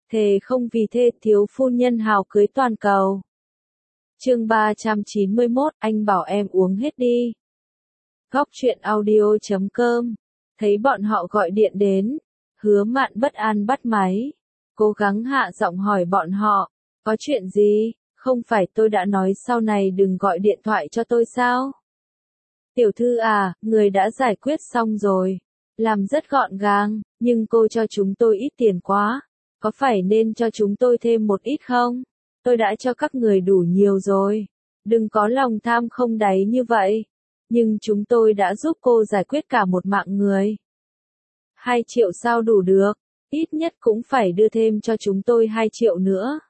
thề không vì thê thiếu phu nhân hào cưới toàn cầu. Chương 391, anh bảo em uống hết đi. Góc truyện audio.com. Thấy bọn họ gọi điện đến, Hứa Mạn bất an bắt máy, cố gắng hạ giọng hỏi bọn họ, có chuyện gì, không phải tôi đã nói sau này đừng gọi điện thoại cho tôi sao? Tiểu thư à, người đã giải quyết xong rồi, làm rất gọn gàng, nhưng cô cho chúng tôi ít tiền quá, có phải nên cho chúng tôi thêm một ít không? Tôi đã cho các người đủ nhiều rồi, đừng có lòng tham không đáy như vậy, nhưng chúng tôi đã giúp cô giải quyết cả một mạng người. 2 triệu sao đủ được, ít nhất cũng phải đưa thêm cho chúng tôi 2 triệu nữa.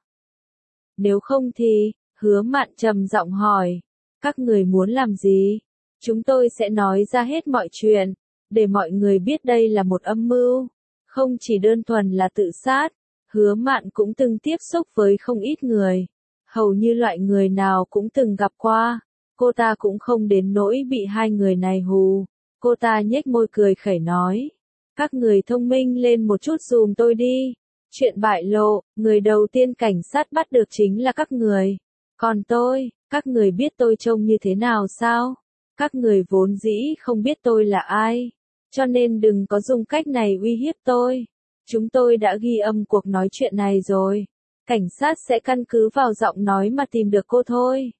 Nếu không thì, Hứa Mạn trầm giọng hỏi, các người muốn làm gì? Chúng tôi sẽ nói ra hết mọi chuyện, để mọi người biết đây là một âm mưu, không chỉ đơn thuần là tự sát. Hứa Mạn cũng từng tiếp xúc với không ít người, hầu như loại người nào cũng từng gặp qua, cô ta cũng không đến nỗi bị hai người này hù. Cô ta nhếch môi cười khẩy nói, các người thông minh lên một chút dùm tôi đi. Chuyện bại lộ, người đầu tiên cảnh sát bắt được chính là các người. Còn tôi, các người biết tôi trông như thế nào sao? Các người vốn dĩ không biết tôi là ai, cho nên đừng có dùng cách này uy hiếp tôi. Chúng tôi đã ghi âm cuộc nói chuyện này rồi. Cảnh sát sẽ căn cứ vào giọng nói mà tìm được cô thôi.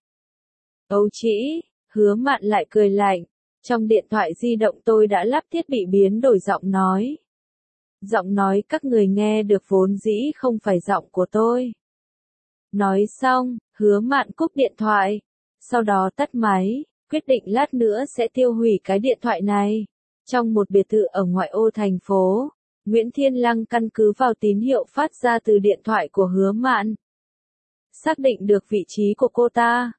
Âu chỉ, Hứa Mạn lại cười lạnh. Trong điện thoại di động tôi đã lắp thiết bị biến đổi giọng nói. Giọng nói các người nghe được vốn dĩ không phải giọng của tôi. Nói xong, Hứa Mạn cúp điện thoại. Sau đó tắt máy, quyết định lát nữa sẽ tiêu hủy cái điện thoại này. Trong một biệt thự ở ngoại ô thành phố, Nguyễn Thiên Lăng căn cứ vào tín hiệu phát ra từ điện thoại của Hứa Mạn, xác định được vị trí của cô ta.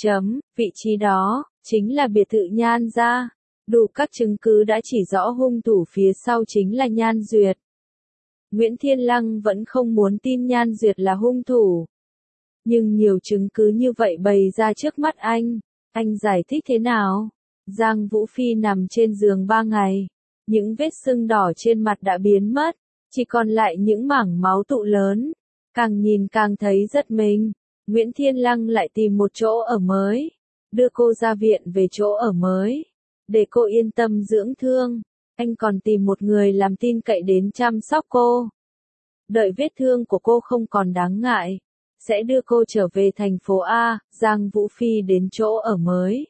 Vị trí đó, chính là biệt thự Nhan gia. Đủ các chứng cứ đã chỉ rõ hung thủ phía sau chính là Nhan Duyệt. Nguyễn Thiên Lăng vẫn không muốn tin Nhan Duyệt là hung thủ. Nhưng nhiều chứng cứ như vậy bày ra trước mắt anh giải thích thế nào? Giang Vũ Phi nằm trên giường 3 ngày. Những vết sưng đỏ trên mặt đã biến mất, chỉ còn lại những mảng máu tụ lớn. Càng nhìn càng thấy rất mình. Nguyễn Thiên Lăng lại tìm một chỗ ở mới, đưa cô ra viện về chỗ ở mới, để cô yên tâm dưỡng thương. Anh còn tìm một người làm tin cậy đến chăm sóc cô. Đợi vết thương của cô không còn đáng ngại, sẽ đưa cô trở về thành phố A. Giang Vũ Phi đến chỗ ở mới,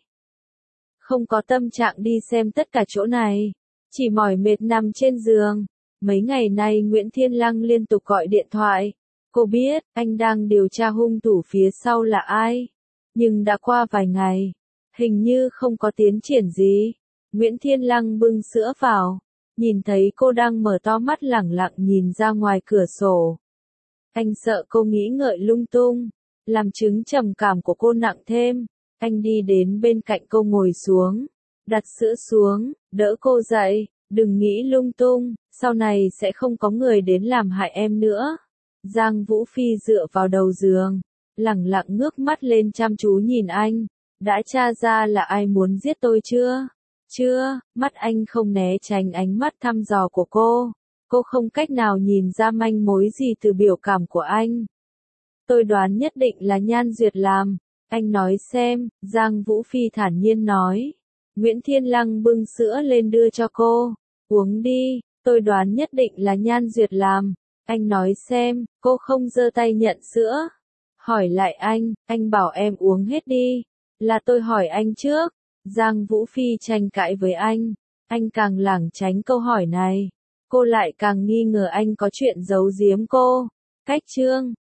không có tâm trạng đi xem tất cả chỗ này, chỉ mỏi mệt nằm trên giường. Mấy ngày nay Nguyễn Thiên Lăng liên tục gọi điện thoại. Cô biết, anh đang điều tra hung thủ phía sau là ai. Nhưng đã qua vài ngày, hình như không có tiến triển gì. Nguyễn Thiên Lăng bưng sữa vào, nhìn thấy cô đang mở to mắt lẳng lặng nhìn ra ngoài cửa sổ. Anh sợ cô nghĩ ngợi lung tung, làm chứng trầm cảm của cô nặng thêm. Anh đi đến bên cạnh cô ngồi xuống, đặt sữa xuống, đỡ cô dậy, đừng nghĩ lung tung, sau này sẽ không có người đến làm hại em nữa. Giang Vũ Phi dựa vào đầu giường, lẳng lặng ngước mắt lên chăm chú nhìn anh. Đã tra ra là ai muốn giết tôi chưa? Chưa. Mắt anh không né tránh ánh mắt thăm dò của cô. Cô không cách nào nhìn ra manh mối gì từ biểu cảm của anh. Tôi đoán nhất định là Nhan Duyệt làm. Anh nói xem, Giang Vũ Phi thản nhiên nói. Nguyễn Thiên Lăng bưng sữa lên đưa cho cô. Uống đi, tôi đoán nhất định là Nhan Duyệt làm. Anh nói xem, cô không giơ tay nhận sữa. Hỏi lại anh bảo em uống hết đi. Là tôi hỏi anh trước. Giang Vũ Phi tranh cãi với anh càng lảng tránh câu hỏi này. Cô lại càng nghi ngờ anh có chuyện giấu giếm cô. Cách chương